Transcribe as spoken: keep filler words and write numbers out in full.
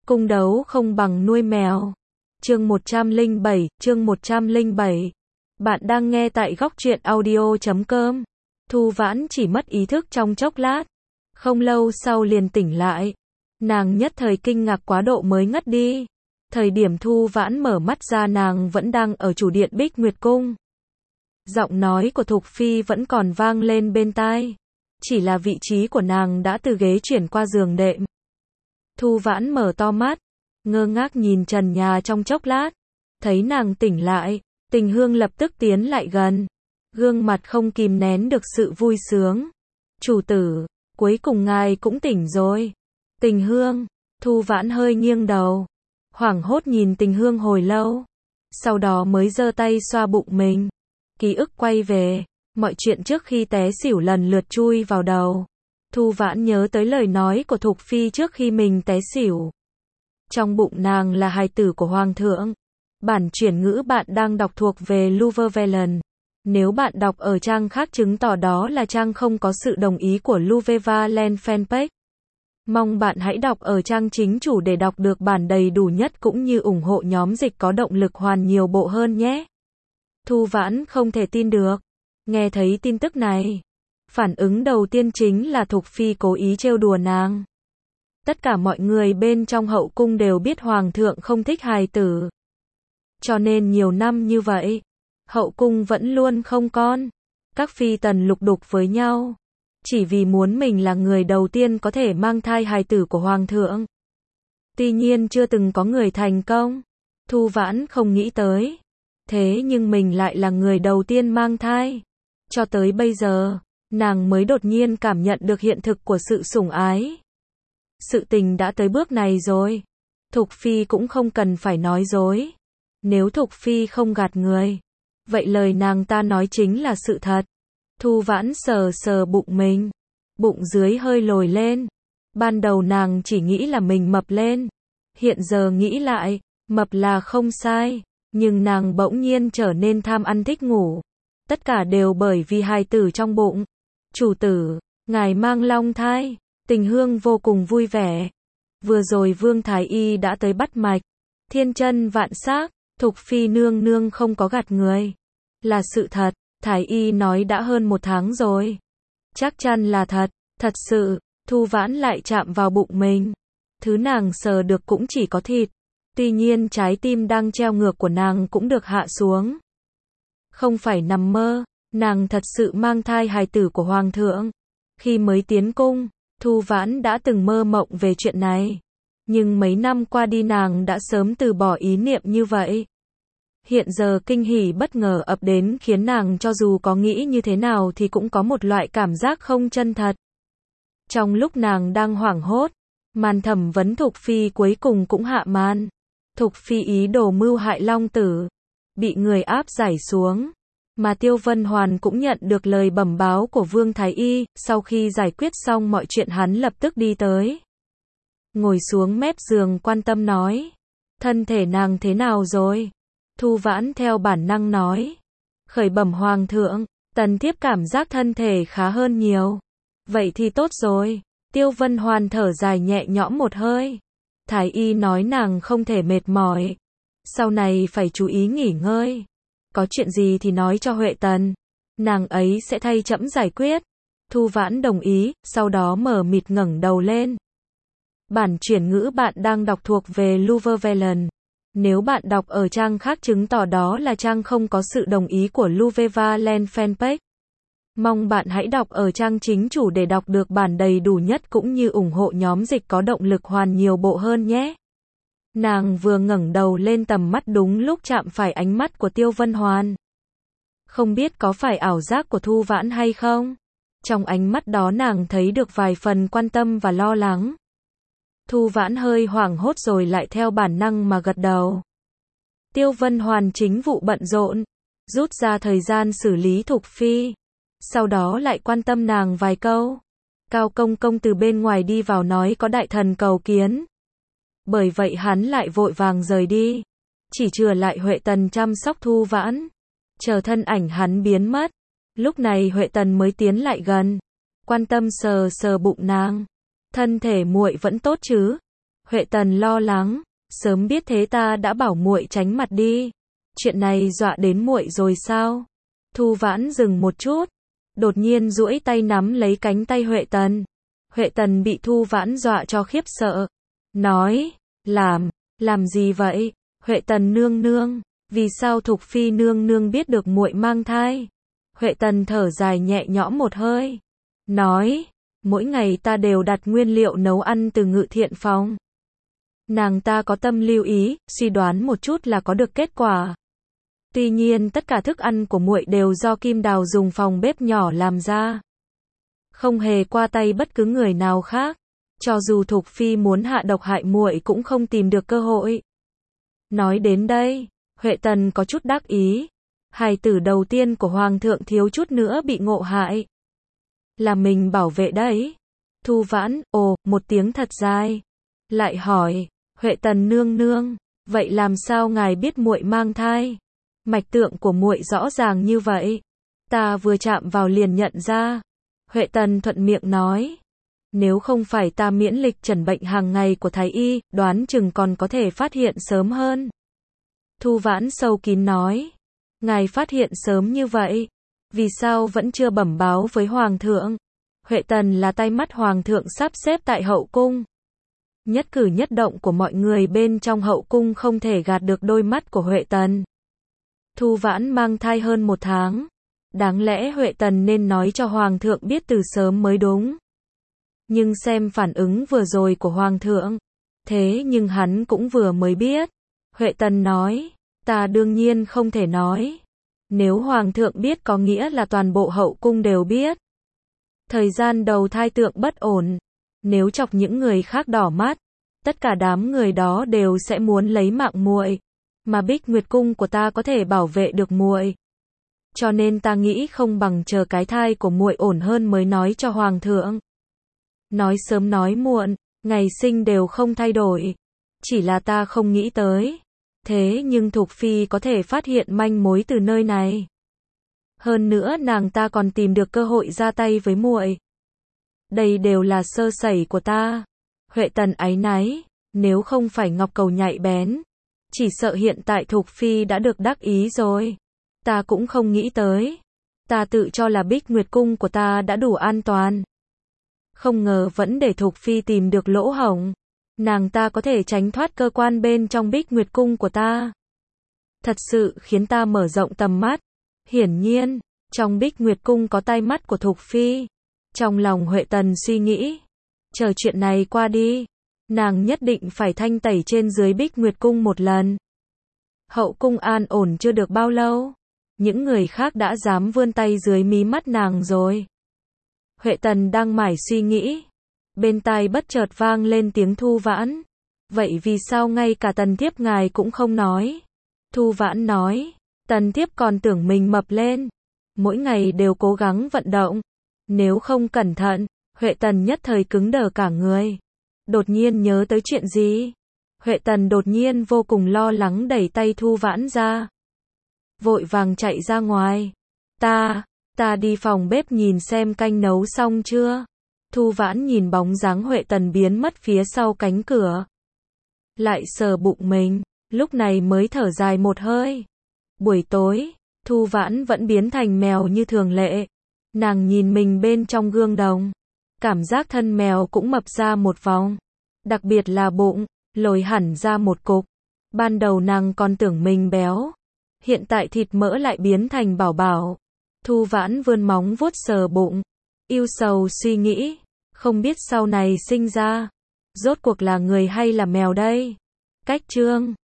cung đấu không bằng nuôi mèo. Chương một trăm lẻ bảy, chương một trăm lẻ bảy. Bạn đang nghe tại góc truyện audio chấm com. Thu Vãn chỉ mất ý thức trong chốc lát. Không lâu sau liền tỉnh lại. Nàng nhất thời kinh ngạc quá độ mới ngất đi. Thời điểm Thu Vãn mở mắt ra nàng vẫn đang ở chủ điện Bích Nguyệt Cung. Giọng nói của Thục Phi vẫn còn vang lên bên tai. Chỉ là vị trí của nàng đã từ ghế chuyển qua giường đệm. Thu Vãn mở to mắt, ngơ ngác nhìn trần nhà trong chốc lát. Thấy nàng tỉnh lại, Tình Hương lập tức tiến lại gần. Gương mặt không kìm nén được sự vui sướng. Chủ tử, cuối cùng ngài cũng tỉnh rồi. Tình Hương, Thu Vãn hơi nghiêng đầu. Hoảng hốt nhìn Tình Hương hồi lâu. Sau đó mới giơ tay xoa bụng mình. Ký ức quay về, mọi chuyện trước khi té xỉu lần lượt chui vào đầu. Thu Vãn nhớ tới lời nói của Thục Phi trước khi mình té xỉu. Trong bụng nàng là hài tử của Hoàng thượng. Bản chuyển ngữ bạn đang đọc thuộc về Luvervelen. Nếu bạn đọc ở trang khác chứng tỏ đó là trang không có sự đồng ý của Luvervelen fanpage. Mong bạn hãy đọc ở trang chính chủ để đọc được bản đầy đủ nhất cũng như ủng hộ nhóm dịch có động lực hoàn nhiều bộ hơn nhé. Thu Vãn không thể tin được. Nghe thấy tin tức này. Phản ứng đầu tiên chính là Thục Phi cố ý trêu đùa nàng. Tất cả mọi người bên trong hậu cung đều biết Hoàng thượng không thích hài tử. Cho nên nhiều năm như vậy, hậu cung vẫn luôn không con. Các phi tần lục đục với nhau. Chỉ vì muốn mình là người đầu tiên có thể mang thai hài tử của Hoàng thượng. Tuy nhiên chưa từng có người thành công. Thu Vãn không nghĩ tới. Thế nhưng mình lại là người đầu tiên mang thai. Cho tới bây giờ, nàng mới đột nhiên cảm nhận được hiện thực của sự sủng ái. Sự tình đã tới bước này rồi. Thục Phi cũng không cần phải nói dối. Nếu Thục Phi không gạt người, vậy lời nàng ta nói chính là sự thật. Thu Vãn sờ sờ bụng mình. Bụng dưới hơi lồi lên. Ban đầu nàng chỉ nghĩ là mình mập lên. Hiện giờ nghĩ lại, mập là không sai. Nhưng nàng bỗng nhiên trở nên tham ăn thích ngủ. Tất cả đều bởi vì hài tử trong bụng. Chủ tử, ngài mang long thai. Tình Hương vô cùng vui vẻ. Vừa rồi Vương Thái Y đã tới bắt mạch. Thiên chân vạn xác, Thục Phi nương nương không có gạt người. Là sự thật, Thái Y nói đã hơn một tháng rồi. Chắc chắn là thật, thật sự. Thu Vãn lại chạm vào bụng mình. Thứ nàng sờ được cũng chỉ có thịt. Tuy nhiên trái tim đang treo ngược của nàng cũng được hạ xuống. Không phải nằm mơ, nàng thật sự mang thai hài tử của Hoàng thượng. Khi mới tiến cung, Thu Vãn đã từng mơ mộng về chuyện này. Nhưng mấy năm qua đi nàng đã sớm từ bỏ ý niệm như vậy. Hiện giờ kinh hỉ bất ngờ ập đến khiến nàng cho dù có nghĩ như thế nào thì cũng có một loại cảm giác không chân thật. Trong lúc nàng đang hoảng hốt, màn thẩm vấn Thục Phi cuối cùng cũng hạ màn. Thục Phi ý đồ mưu hại Long Tử, bị người áp giải xuống. Mà Tiêu Vân Hoàn cũng nhận được lời bẩm báo của Vương Thái Y, sau khi giải quyết xong mọi chuyện hắn lập tức đi tới. Ngồi xuống mép giường quan tâm nói. Thân thể nàng thế nào rồi? Thu Vãn theo bản năng nói. Khởi bẩm Hoàng thượng, tần thiếp cảm giác thân thể khá hơn nhiều. Vậy thì tốt rồi. Tiêu Vân Hoàn thở dài nhẹ nhõm một hơi. Thái Y nói nàng không thể mệt mỏi. Sau này phải chú ý nghỉ ngơi. Có chuyện gì thì nói cho Huệ Tần. Nàng ấy sẽ thay trẫm giải quyết. Thu Vãn đồng ý, sau đó mở mịt ngẩng đầu lên. Bản chuyển ngữ bạn đang đọc thuộc về Luvervelen. Nếu bạn đọc ở trang khác chứng tỏ đó là trang không có sự đồng ý của Luvervelen fanpage. Mong bạn hãy đọc ở trang chính chủ để đọc được bản đầy đủ nhất cũng như ủng hộ nhóm dịch có động lực hoàn nhiều bộ hơn nhé. Nàng vừa ngẩng đầu lên tầm mắt đúng lúc chạm phải ánh mắt của Tiêu Vân Hoàn. Không biết có phải ảo giác của Thu Vãn hay không? Trong ánh mắt đó nàng thấy được vài phần quan tâm và lo lắng. Thu Vãn hơi hoảng hốt rồi lại theo bản năng mà gật đầu. Tiêu Vân Hoàn chính vụ bận rộn, rút ra thời gian xử lý Thục Phi. Sau đó lại quan tâm nàng vài câu. Cao Công Công từ bên ngoài đi vào nói có đại thần cầu kiến. Bởi vậy hắn lại vội vàng rời đi. Chỉ chừa lại Huệ Tần chăm sóc Thu Vãn. Chờ thân ảnh hắn biến mất. Lúc này Huệ Tần mới tiến lại gần. Quan tâm sờ sờ bụng nàng. Thân thể muội vẫn tốt chứ? Huệ Tần lo lắng, sớm biết thế ta đã bảo muội tránh mặt đi. Chuyện này dọa đến muội rồi sao? Thu Vãn dừng một chút, đột nhiên duỗi tay nắm lấy cánh tay Huệ Tần. Huệ Tần bị Thu Vãn dọa cho khiếp sợ, nói, làm, làm gì vậy? Huệ Tần nương nương, vì sao Thục Phi nương nương biết được muội mang thai? Huệ Tần thở dài nhẹ nhõm một hơi, nói, mỗi ngày ta đều đặt nguyên liệu nấu ăn từ Ngự Thiện phòng. Nàng ta có tâm lưu ý, suy đoán một chút là có được kết quả. Tuy nhiên tất cả thức ăn của muội đều do Kim Đào dùng phòng bếp nhỏ làm ra, không hề qua tay bất cứ người nào khác. Cho dù Thục Phi muốn hạ độc hại muội cũng không tìm được cơ hội. Nói đến đây, Huệ Tần có chút đắc ý. Hài tử đầu tiên của Hoàng thượng thiếu chút nữa bị ngộ hại. Là mình bảo vệ đấy. Thu Vãn, ồ, một tiếng thật dài. Lại hỏi, Huệ Tần nương nương, vậy làm sao ngài biết muội mang thai? Mạch tượng của muội rõ ràng như vậy. Ta vừa chạm vào liền nhận ra. Huệ Tần thuận miệng nói. Nếu không phải ta miễn lịch trần bệnh hàng ngày của thái y, đoán chừng còn có thể phát hiện sớm hơn. Thu Vãn sâu kín nói. Ngài phát hiện sớm như vậy, vì sao vẫn chưa bẩm báo với Hoàng thượng? Huệ Tần là tay mắt Hoàng thượng sắp xếp tại hậu cung. Nhất cử nhất động của mọi người bên trong hậu cung không thể gạt được đôi mắt của Huệ Tần. Thu Vãn mang thai hơn một tháng. Đáng lẽ Huệ Tần nên nói cho Hoàng thượng biết từ sớm mới đúng. Nhưng xem phản ứng vừa rồi của Hoàng thượng. Thế nhưng hắn cũng vừa mới biết. Huệ Tần nói, ta đương nhiên không thể nói. Nếu Hoàng thượng biết có nghĩa là toàn bộ hậu cung đều biết. Thời gian đầu thai tượng bất ổn. Nếu chọc những người khác đỏ mắt, tất cả đám người đó đều sẽ muốn lấy mạng muội. Mà Bích Nguyệt cung của ta có thể bảo vệ được muội. Cho nên ta nghĩ không bằng chờ cái thai của muội ổn hơn mới nói cho Hoàng thượng. Nói sớm nói muộn, ngày sinh đều không thay đổi. Chỉ là ta không nghĩ tới. Thế nhưng Thục Phi có thể phát hiện manh mối từ nơi này. Hơn nữa nàng ta còn tìm được cơ hội ra tay với muội. Đây đều là sơ sẩy của ta. Huệ Tần áy náy, nếu không phải Ngọc Cầu nhạy bén, chỉ sợ hiện tại Thục Phi đã được đắc ý rồi. Ta cũng không nghĩ tới. Ta tự cho là Bích Nguyệt cung của ta đã đủ an toàn. Không ngờ vẫn để Thục Phi tìm được lỗ hổng. Nàng ta có thể tránh thoát cơ quan bên trong Bích Nguyệt cung của ta. Thật sự khiến ta mở rộng tầm mắt. Hiển nhiên, trong Bích Nguyệt cung có tai mắt của Thục Phi. Trong lòng Huệ Tần suy nghĩ, chờ chuyện này qua đi, nàng nhất định phải thanh tẩy trên dưới Bích Nguyệt cung một lần. Hậu cung an ổn chưa được bao lâu, những người khác đã dám vươn tay dưới mí mắt nàng rồi. Huệ Tần đang mải suy nghĩ, bên tai bất chợt vang lên tiếng Thu Vãn. Vậy vì sao ngay cả Tần thiếp ngài cũng không nói? Thu Vãn nói, Tần thiếp còn tưởng mình mập lên, mỗi ngày đều cố gắng vận động. Nếu không cẩn thận, Huệ Tần nhất thời cứng đờ cả người. Đột nhiên nhớ tới chuyện gì? Huệ Tần đột nhiên vô cùng lo lắng đẩy tay Thu Vãn ra. Vội vàng chạy ra ngoài. Ta, ta đi phòng bếp nhìn xem canh nấu xong chưa? Thu Vãn nhìn bóng dáng Huệ Tần biến mất phía sau cánh cửa. Lại sờ bụng mình, lúc này mới thở dài một hơi. Buổi tối, Thu Vãn vẫn biến thành mèo như thường lệ. Nàng nhìn mình bên trong gương đồng. Cảm giác thân mèo cũng mập ra một vòng. Đặc biệt là bụng, lồi hẳn ra một cục. Ban đầu nàng còn tưởng mình béo. Hiện tại thịt mỡ lại biến thành bảo bảo. Thu Vãn vươn móng vuốt sờ bụng. Ưu sầu suy nghĩ. Không biết sau này sinh ra, rốt cuộc là người hay là mèo đây? Cách chương